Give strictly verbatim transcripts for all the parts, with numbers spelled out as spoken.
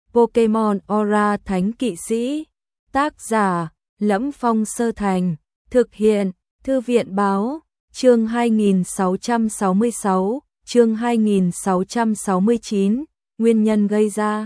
Pokemon Aura Thánh Kỵ Sĩ. Tác giả: Lẫm Phong Sơ Thành. Thực hiện: Thư viện Báo. Chương hai nghìn sáu trăm sáu mươi sáu, chương hai nghìn sáu trăm sáu mươi chín, nguyên nhân gây ra.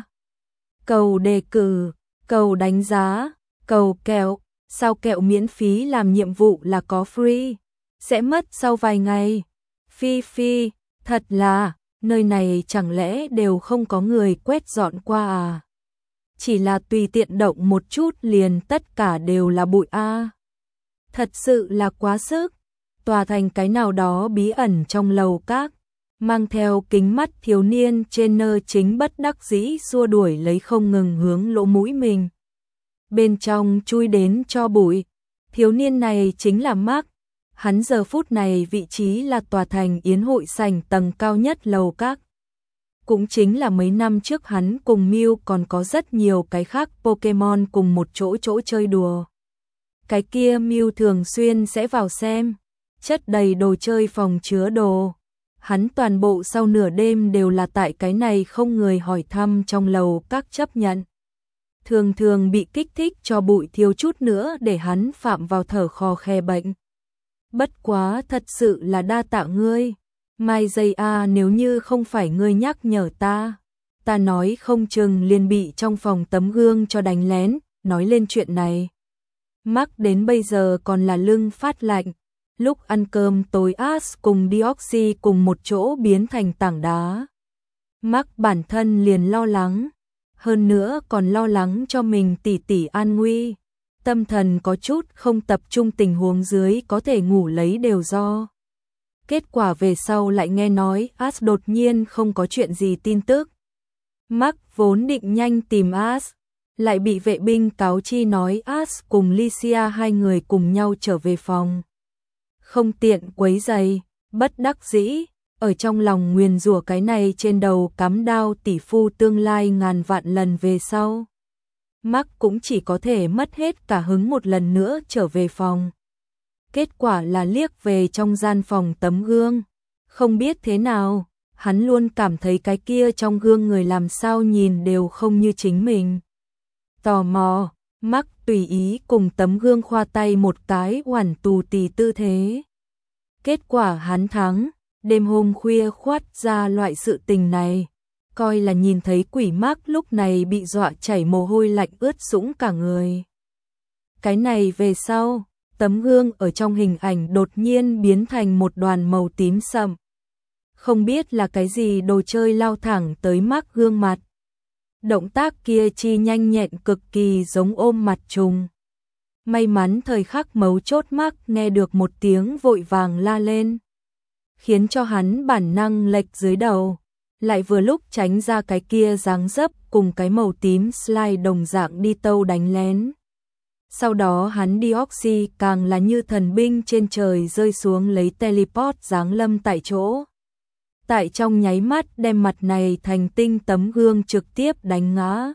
Cầu đề cử, cầu đánh giá, cầu kẹo, sao kẹo miễn phí làm nhiệm vụ là có free, sẽ mất sau vài ngày. Phi phi, thật là, nơi này chẳng lẽ đều không có người quét dọn qua à? Chỉ là tùy tiện động một chút liền tất cả đều là bụi a. Thật sự là quá sức. Tòa thành cái nào đó bí ẩn trong lầu các, mang theo kính mắt thiếu niên trên nơ chính bất đắc dĩ xua đuổi lấy không ngừng hướng lỗ mũi mình. Bên trong chui đến cho bụi, thiếu niên này chính là Mark. Hắn giờ phút này vị trí là tòa thành yến hội sảnh tầng cao nhất lầu các. Cũng chính là mấy năm trước hắn cùng Mew còn có rất nhiều cái khác Pokemon cùng một chỗ chỗ chơi đùa. Cái kia Mew thường xuyên sẽ vào xem, chất đầy đồ chơi phòng chứa đồ. Hắn toàn bộ sau nửa đêm đều là tại cái này không người hỏi thăm trong lầu các chấp nhận. Thường thường bị kích thích cho bụi thiếu chút nữa để hắn phạm vào thở khò khe bệnh. Bất quá thật sự là đa tạ ngươi. Mai dây a, nếu như không phải ngươi nhắc nhở ta, ta nói không chừng liền bị trong phòng tấm gương cho đánh lén. Nói lên chuyện này, Mark đến bây giờ còn là lưng phát lạnh. Lúc ăn cơm tối Ash cùng Deoxy cùng một chỗ biến thành tảng đá. Mark bản thân liền lo lắng, hơn nữa còn lo lắng cho mình tỷ tỷ an nguy. Tâm thần có chút không tập trung tình huống dưới có thể ngủ lấy đều do. Kết quả về sau lại nghe nói Ash đột nhiên không có chuyện gì tin tức. Mark vốn định nhanh tìm Ash, lại bị vệ binh cáo chi nói Ash cùng Licia hai người cùng nhau trở về phòng. Không tiện quấy rầy, bất đắc dĩ, ở trong lòng nguyền rủa cái này trên đầu cắm đao tỷ phu tương lai ngàn vạn lần về sau. Mark cũng chỉ có thể mất hết cả hứng một lần nữa trở về phòng. Kết quả là liếc về trong gian phòng tấm gương. Không biết thế nào, hắn luôn cảm thấy cái kia trong gương người làm sao nhìn đều không như chính mình. Tò mò, Mark tùy ý cùng tấm gương khoa tay một cái oản tù tì tư thế. Kết quả hắn thắng, đêm hôm khuya khoát ra loại sự tình này. Coi là nhìn thấy quỷ Mark lúc này bị dọa chảy mồ hôi lạnh ướt sũng cả người. Cái này về sau, tấm gương ở trong hình ảnh đột nhiên biến thành một đoàn màu tím sậm. Không biết là cái gì đồ chơi lao thẳng tới Mark gương mặt. Động tác kia chi nhanh nhẹn cực kỳ giống ôm mặt trùng. May mắn thời khắc mấu chốt Mark nghe được một tiếng vội vàng la lên, khiến cho hắn bản năng lệch dưới đầu, lại vừa lúc tránh ra cái kia dáng dấp cùng cái màu tím slide đồng dạng đi tâu đánh lén. Sau đó hắn Deoxy càng là như thần binh trên trời rơi xuống lấy teleport giáng lâm tại chỗ. Tại trong nháy mắt đem mặt này thành tinh tấm gương trực tiếp đánh ngã.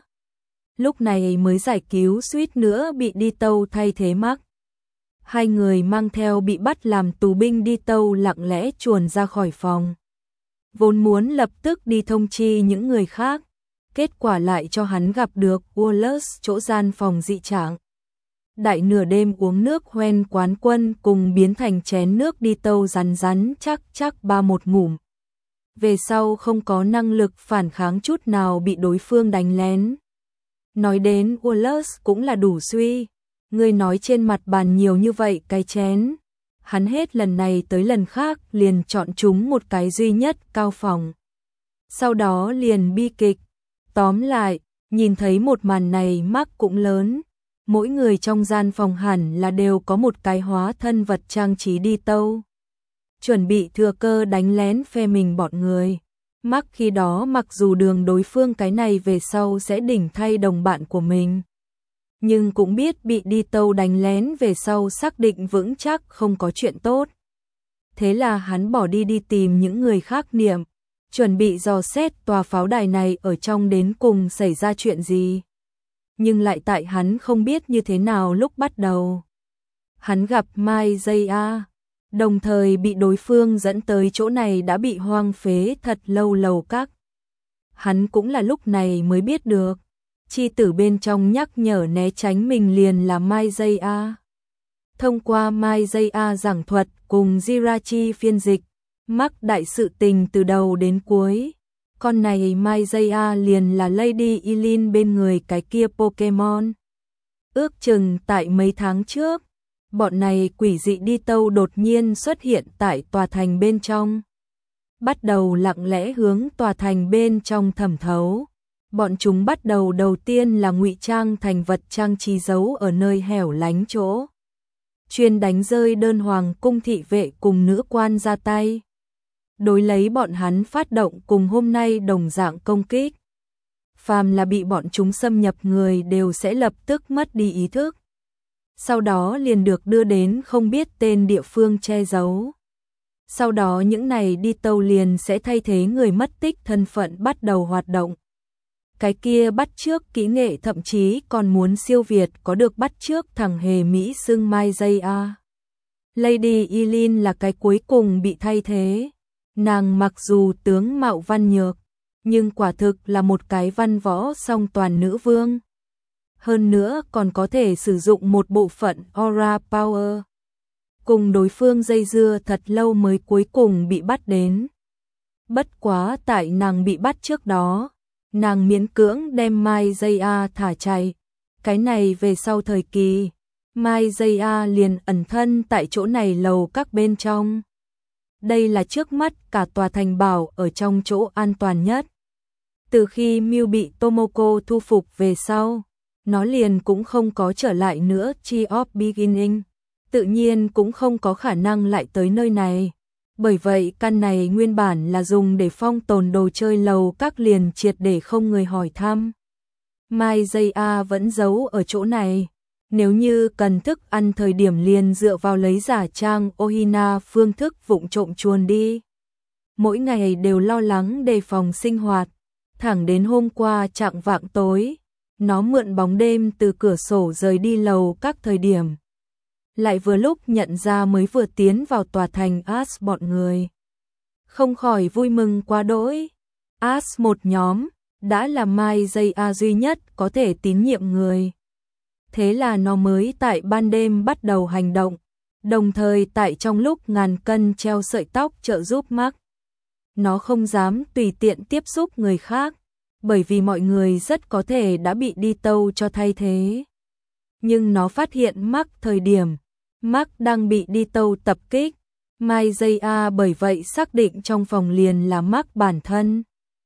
Lúc này mới giải cứu suýt nữa bị đi tâu thay thế Mark. Hai người mang theo bị bắt làm tù binh đi tâu lặng lẽ chuồn ra khỏi phòng. Vốn muốn lập tức đi thông chi những người khác, kết quả lại cho hắn gặp được Wallace chỗ gian phòng dị trạng. Đại nửa đêm uống nước hoen quán quân cùng biến thành chén nước đi tâu rắn rắn chắc chắc ba một ngụm. Về sau không có năng lực phản kháng chút nào bị đối phương đánh lén. Nói đến Wallace cũng là đủ suy, người nói trên mặt bàn nhiều như vậy cái chén. Hắn hết lần này tới lần khác liền chọn chúng một cái duy nhất cao phòng. Sau đó liền bi kịch. Tóm lại, nhìn thấy một màn này Mark cũng lớn. Mỗi người trong gian phòng hẳn là đều có một cái hóa thân vật trang trí đi tâu. Chuẩn bị thừa cơ đánh lén phe mình bọn người. Mark khi đó mặc dù đường đối phương cái này về sau sẽ đỉnh thay đồng bạn của mình, nhưng cũng biết bị đi tâu đánh lén về sau xác định vững chắc không có chuyện tốt. Thế là hắn bỏ đi đi tìm những người khác niệm, chuẩn bị dò xét tòa pháo đài này ở trong đến cùng xảy ra chuyện gì. Nhưng lại tại hắn không biết như thế nào lúc bắt đầu, hắn gặp Mai Dây A, đồng thời bị đối phương dẫn tới chỗ này đã bị hoang phế thật lâu lầu các. Hắn cũng là lúc này mới biết được, chi tử bên trong nhắc nhở né tránh mình liền là Mai Jaya. Thông qua Mai Jaya giảng thuật cùng Jirachi phiên dịch, mắc đại sự tình từ đầu đến cuối. Con này Mai Jaya liền là Lady Eileen bên người cái kia Pokemon. Ước chừng tại mấy tháng trước, bọn này quỷ dị đi tâu đột nhiên xuất hiện tại tòa thành bên trong. Bắt đầu lặng lẽ hướng tòa thành bên trong thẩm thấu. Bọn chúng bắt đầu đầu tiên là ngụy trang thành vật trang trí giấu ở nơi hẻo lánh chỗ. Chuyên đánh rơi đơn hoàng cung thị vệ cùng nữ quan ra tay. Đối lấy bọn hắn phát động cùng hôm nay đồng dạng công kích. Phàm là bị bọn chúng xâm nhập người đều sẽ lập tức mất đi ý thức. Sau đó liền được đưa đến không biết tên địa phương che giấu. Sau đó những này đi tâu liền sẽ thay thế người mất tích thân phận bắt đầu hoạt động. Cái kia bắt chước kỹ nghệ thậm chí còn muốn siêu việt có được bắt chước thằng hề Mỹ xưng Mai Jaya. Lady Eileen là cái cuối cùng bị thay thế. Nàng mặc dù tướng mạo văn nhược, nhưng quả thực là một cái văn võ song toàn nữ vương. Hơn nữa còn có thể sử dụng một bộ phận aura power. Cùng đối phương dây dưa thật lâu mới cuối cùng bị bắt đến. Bất quá tại nàng bị bắt trước đó, nàng miễn cưỡng đem Mai Jaya thả chạy. Cái này về sau thời kỳ, Mai Jaya liền ẩn thân tại chỗ này lầu các bên trong. Đây là trước mắt cả tòa thành bảo ở trong chỗ an toàn nhất. Từ khi Mew bị Tomoko thu phục về sau, nó liền cũng không có trở lại nữa Chi of Beginning. Tự nhiên cũng không có khả năng lại tới nơi này. Bởi vậy căn này nguyên bản là dùng để phong tồn đồ chơi lầu các liền triệt để không người hỏi thăm. Mai Jaya vẫn giấu ở chỗ này. Nếu như cần thức ăn thời điểm liền dựa vào lấy giả trang Ohina phương thức vụng trộm chuồn đi. Mỗi ngày đều lo lắng đề phòng sinh hoạt. Thẳng đến hôm qua chạng vạng tối, nó mượn bóng đêm từ cửa sổ rời đi lầu các thời điểm. Lại vừa lúc nhận ra mới vừa tiến vào tòa thành Ash bọn người. Không khỏi vui mừng quá đỗi. Ash một nhóm, đã là Mai Jaya duy nhất có thể tín nhiệm người. Thế là nó mới tại ban đêm bắt đầu hành động, đồng thời tại trong lúc ngàn cân treo sợi tóc trợ giúp Mark. Nó không dám tùy tiện tiếp xúc người khác, bởi vì mọi người rất có thể đã bị đi tâu cho thay thế. Nhưng nó phát hiện Mark thời điểm, Mark đang bị đi tâu tập kích, Mai Jaya bởi vậy xác định trong phòng liền là Mark bản thân.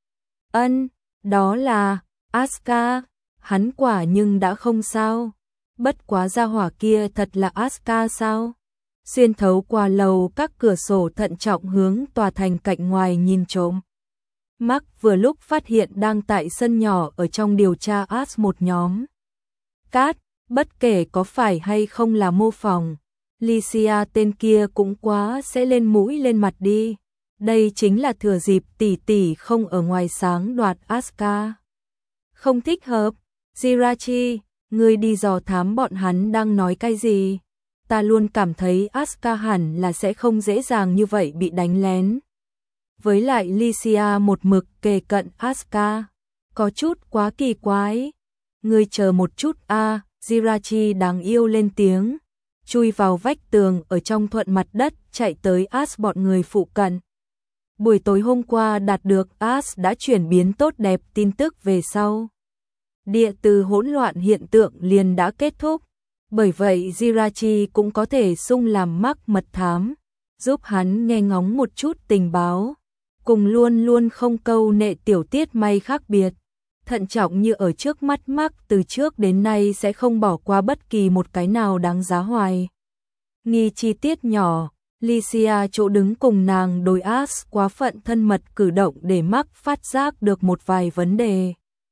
Ân, đó là Asuka, hắn quả nhưng đã không sao. Bất quá gia hỏa kia thật là Asuka sao? Xuyên thấu qua lầu các cửa sổ thận trọng hướng tòa thành cạnh ngoài nhìn trộm. Mark vừa lúc phát hiện đang tại sân nhỏ ở trong điều tra Ash một nhóm. Cát, bất kể có phải hay không là mô phỏng, Lycia tên kia cũng quá sẽ lên mũi lên mặt đi. Đây chính là thừa dịp tỷ tỷ không ở ngoài sáng đoạt Asuka. Không thích hợp, Jirachi, ngươi đi dò thám bọn hắn đang nói cái gì? Ta luôn cảm thấy Asuka hẳn là sẽ không dễ dàng như vậy bị đánh lén. Với lại Lycia một mực kề cận Asuka, có chút quá kỳ quái. Ngươi chờ một chút a, à, Jirachi đáng yêu lên tiếng, chui vào vách tường ở trong thuận mặt đất chạy tới Ash bọn người phụ cận. Buổi tối hôm qua đạt được Ash đã chuyển biến tốt đẹp tin tức về sau. Địa từ hỗn loạn hiện tượng liền đã kết thúc, bởi vậy Jirachi cũng có thể sung làm mắc mật thám, giúp hắn nghe ngóng một chút tình báo, cùng luôn luôn không câu nệ tiểu tiết may khác biệt, thận trọng như ở trước mắt mắc từ trước đến nay sẽ không bỏ qua bất kỳ một cái nào đáng giá hoài. Nghi chi tiết nhỏ, Lycia chỗ đứng cùng nàng đối Ash quá phận thân mật cử động để mắc phát giác được một vài vấn đề.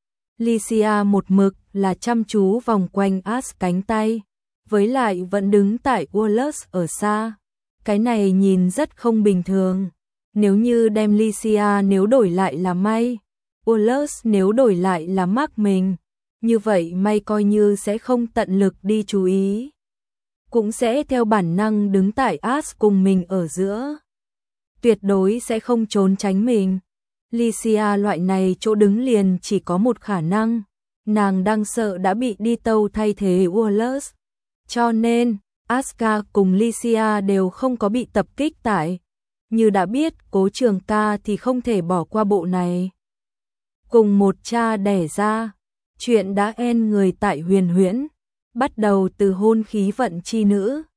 Lycia một mực là chăm chú vòng quanh Ash cánh tay, với lại vẫn đứng tại Wallace ở xa. Cái này nhìn rất không bình thường. Nếu như đem Lycia nếu đổi lại là May, Wallace nếu đổi lại là Mark mình, như vậy May coi như sẽ không tận lực đi chú ý, cũng sẽ theo bản năng đứng tại Ash cùng mình ở giữa. Tuyệt đối sẽ không trốn tránh mình. Lycia loại này chỗ đứng liền chỉ có một khả năng, nàng đang sợ đã bị đi tâu thay thế Wallace. Cho nên, Asuka cùng Lycia đều không có bị tập kích tại. Như đã biết, Cố Trường Ca thì không thể bỏ qua bộ này. Cùng một cha đẻ ra, chuyện đã en người tại Huyền Huyễn, bắt đầu từ hôn khí vận chi nữ.